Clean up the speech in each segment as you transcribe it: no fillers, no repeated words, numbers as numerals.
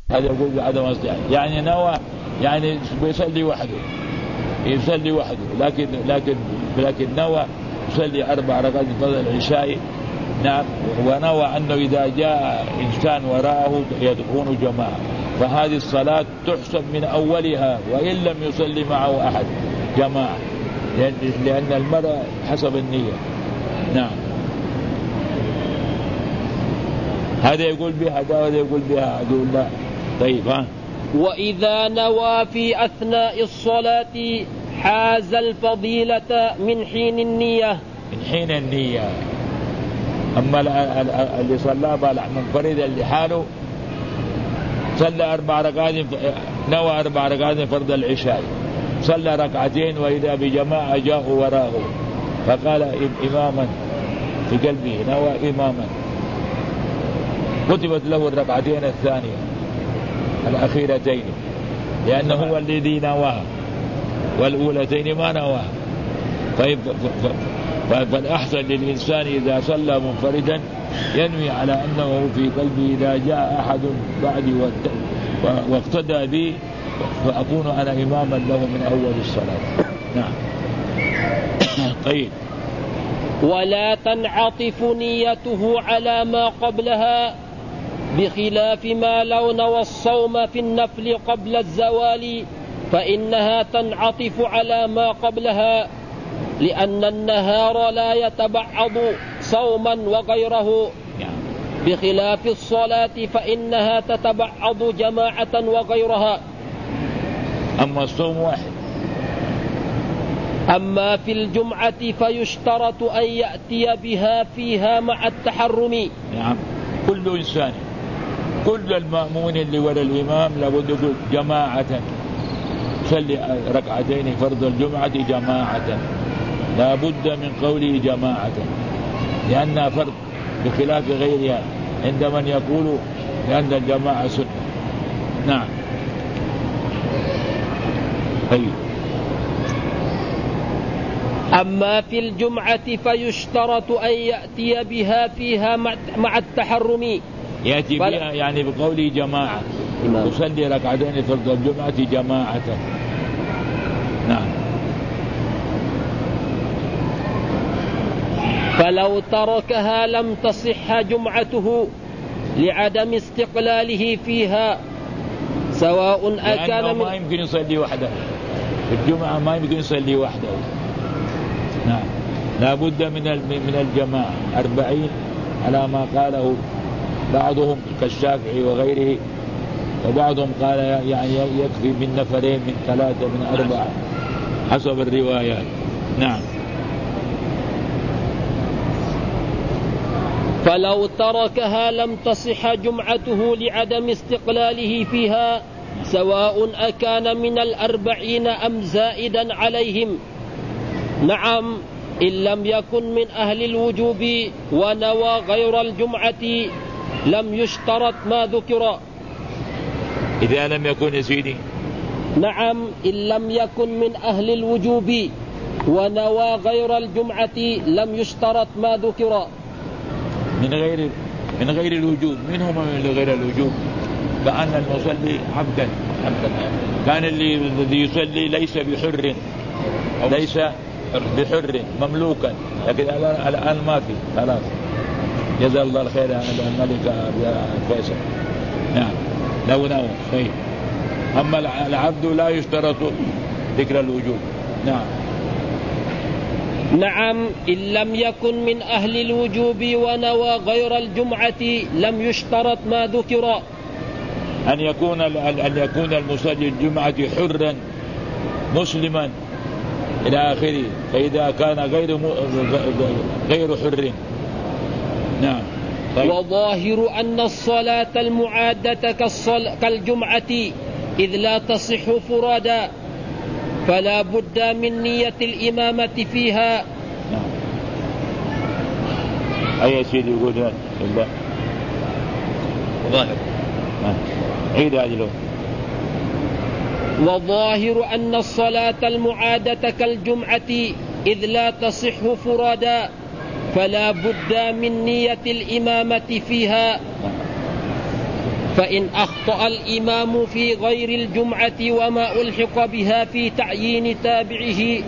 هذا يقول بعدم الصيام، يعني نوى يعني بيصلي وحده، يصلي وحده، لكن نوى يصلي 4 ركعات فضل العشاء. نعم. ونوى أنه إذا جاء إنسان وراءه يكون جماعة، فهذه الصلاة تحسب من أولها وإن لم يصلي معه أحد جماعة، لأن المرء حسب النية. نعم. هذا يقول بها ده وهذا يقول بها أقول لا. طيب ها. وإذا نوى في أثناء الصلاة حاز الفضيلة من حين النية. من حين النية. أما اللي صلى منفردا لحاله صلى 4 ركعات، نوى 4 ركعات فرض العشاء، صلى 2 ركعتين وإذا بجماعة جاءوا وراءه فقال إماما في قلبه، نوى إماما، كتبت له 2 ركعتين الثانية الأخيرتين، لأنه هو الذي نواها، والأولتين ما نواها. فالأحسن للإنسان إذا صلى منفردا ينوي على أنه في قلبه إذا جاء أحد بعدي واقتدى بي فأكون أنا إماما له من أول الصلاة. نعم. طيب. ولا تنعطف نيته على ما قبلها، بخلاف ما لو نوى الصوم في النفل قبل الزوال فإنها تنعطف على ما قبلها، لأن النهار لا يتبعض صوما وغيره، بخلاف الصلاة فإنها تتبعض جماعة وغيرها. أما الصوم واحد. أما في الجمعة فيشترط أن يأتي بها فيها مع التحرم. نعم. كل إنسان، كل المأمون اللي وراء الإمام لابد يقول جماعة، صلي 2 ركعتين فرض الجمعة جماعة، لا بد من قوله جماعة، لأنها فرض بخلاف غيرها عند من يقول لأن الجماعة سنة. نعم. طيب. أما في الجمعة فيشترط أن يأتي بها فيها مع التحرم. يأتي بها يعني بقوله جماعة، يصلي 2 ركعتين فرض الجمعة جماعة. نعم. فلو تركها لم تصح جمعته لعدم استقلاله فيها، سواء أكان ما يمكن يصلي وحده في الجمعة، ما يمكن يصلي وحده. نعم. لا بد من الجماعة 40 على ما قاله بعضهم كالشافعي وغيره، وبعضهم قال يعني يكفي من 2 من 3 من 4 حسب الروايات. نعم. فلو تركها لم تصح جمعته لعدم استقلاله فيها، سواء أكان من 40 أم زائدا عليهم. نعم. إن لم يكن من أهل الوجوب ونوى غير الجمعة لم يشترط ما ذكر. إذا لم يكن يا سيدي. نعم. إن لم يكن من أهل الوجوب ونوى غير الجمعة لم يشترط ما ذكر. من غير الوجوب. منهم من غير الوجوب؟ كأن المصلي عبدا كان الذي يصلي ليس بحر، ليس بحر مملوكا، لكن الآن ما في، خلاص جزا الله الخير على الملك فيصل. نعم. لو نوى. طيب. أما العبد لا يشترط ذكر الوجوب. نعم. نعم. إن لم يكن من أهل الوجوب ونوى غير الجمعة لم يشترط ما ذكر. أن يكون المصلي الجمعة حرا مسلما إلى آخره، فإذا كان غير حر. نعم. طيب. وظاهر أن الصلاة المعادة كالجمعة إذ لا تصح فرادا، فلا بد من نية الإمامة فيها. نعم. أي سيدي يقول الله ظاهر. عيد هذه. وظاهر أن الصلاة المعادة كالجمعة إذ لا تصح فرادا، فلا بد من نية الإمامة فيها. فإن أخطأ الإمام في غير الجمعة وما ألحق بها في تعيين تابعه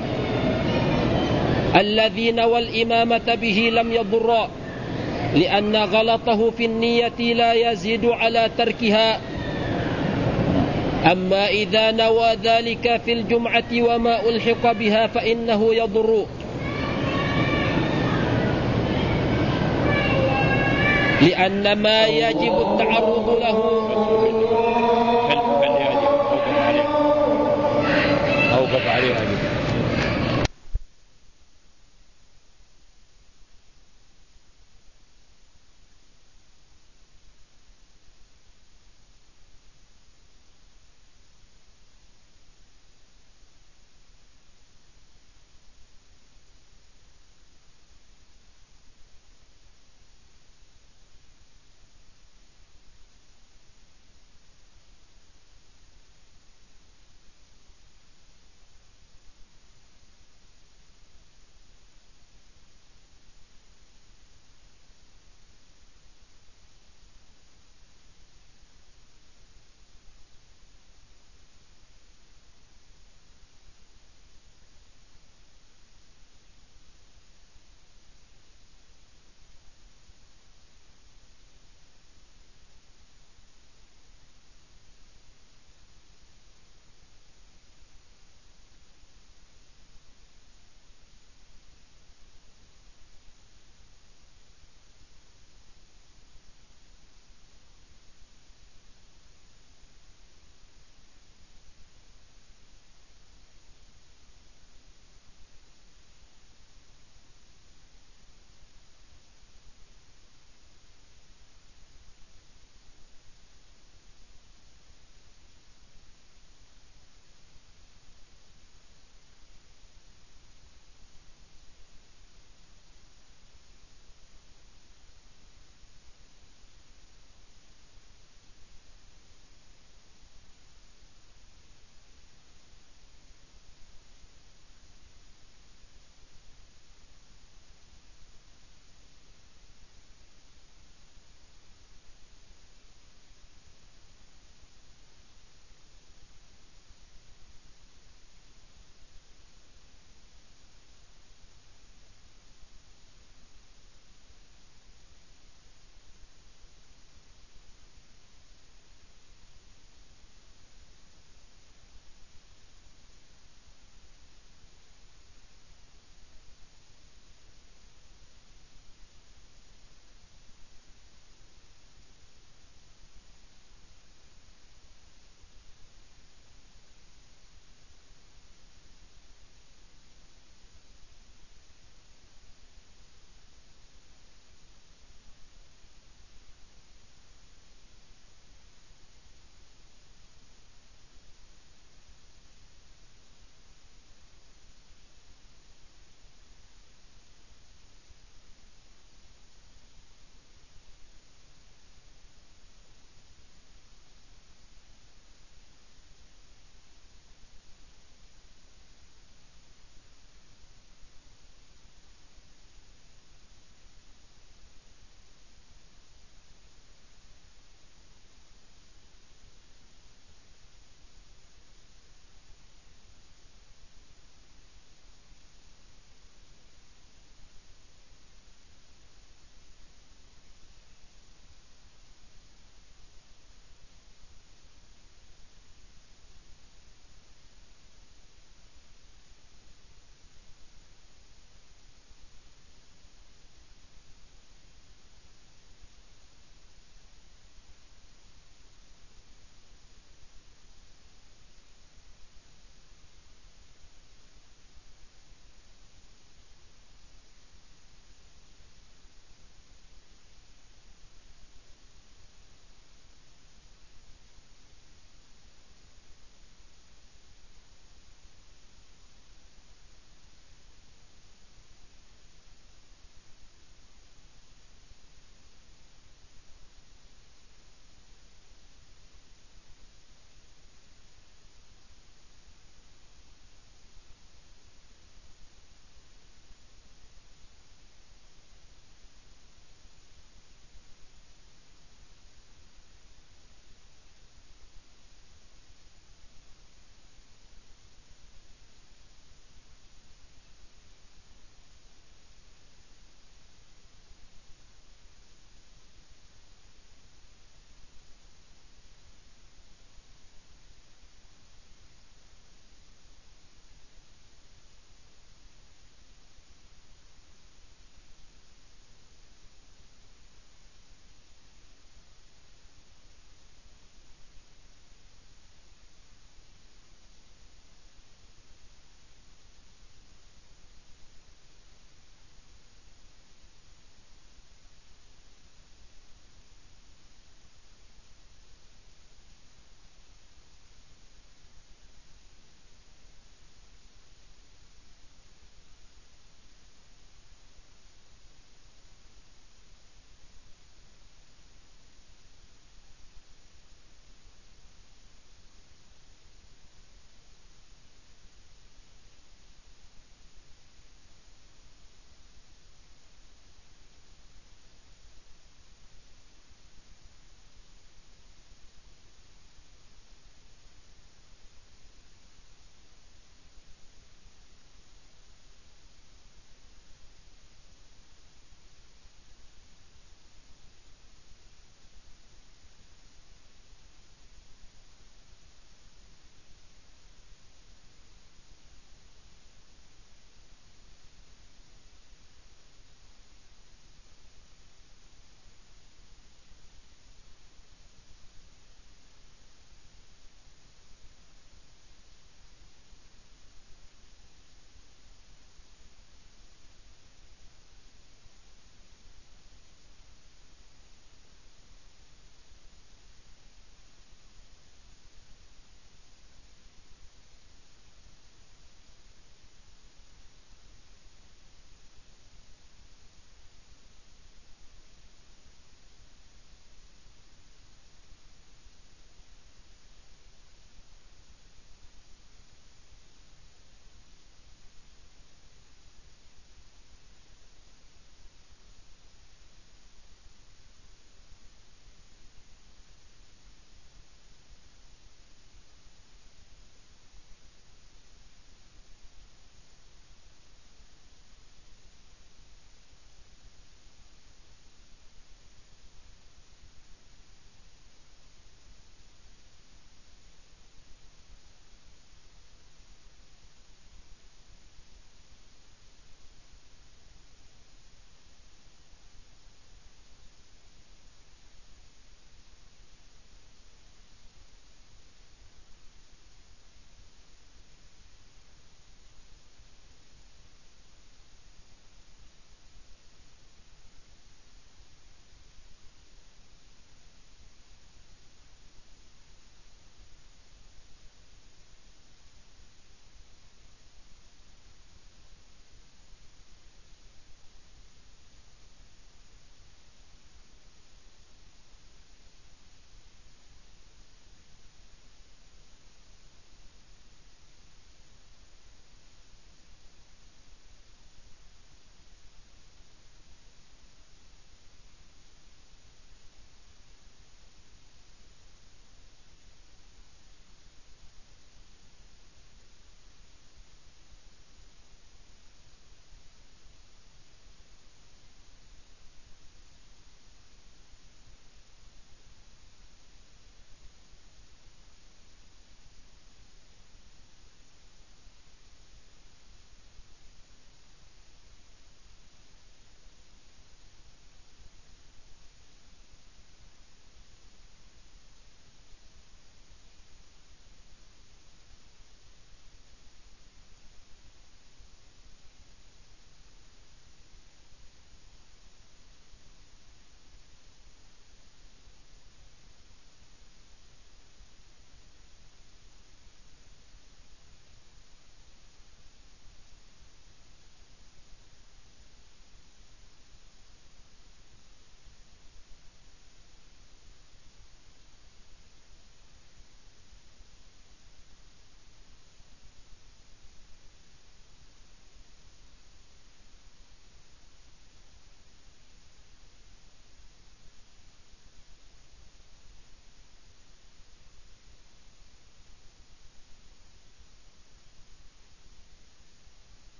الذي نوى الإمامة به لم يضر، لأن غلطه في النية لا يزيد على تركها. أما إذا نوى ذلك في الجمعة وما ألحق بها فإنه يضر، لأن ما يجب التعرض له أوقف عليها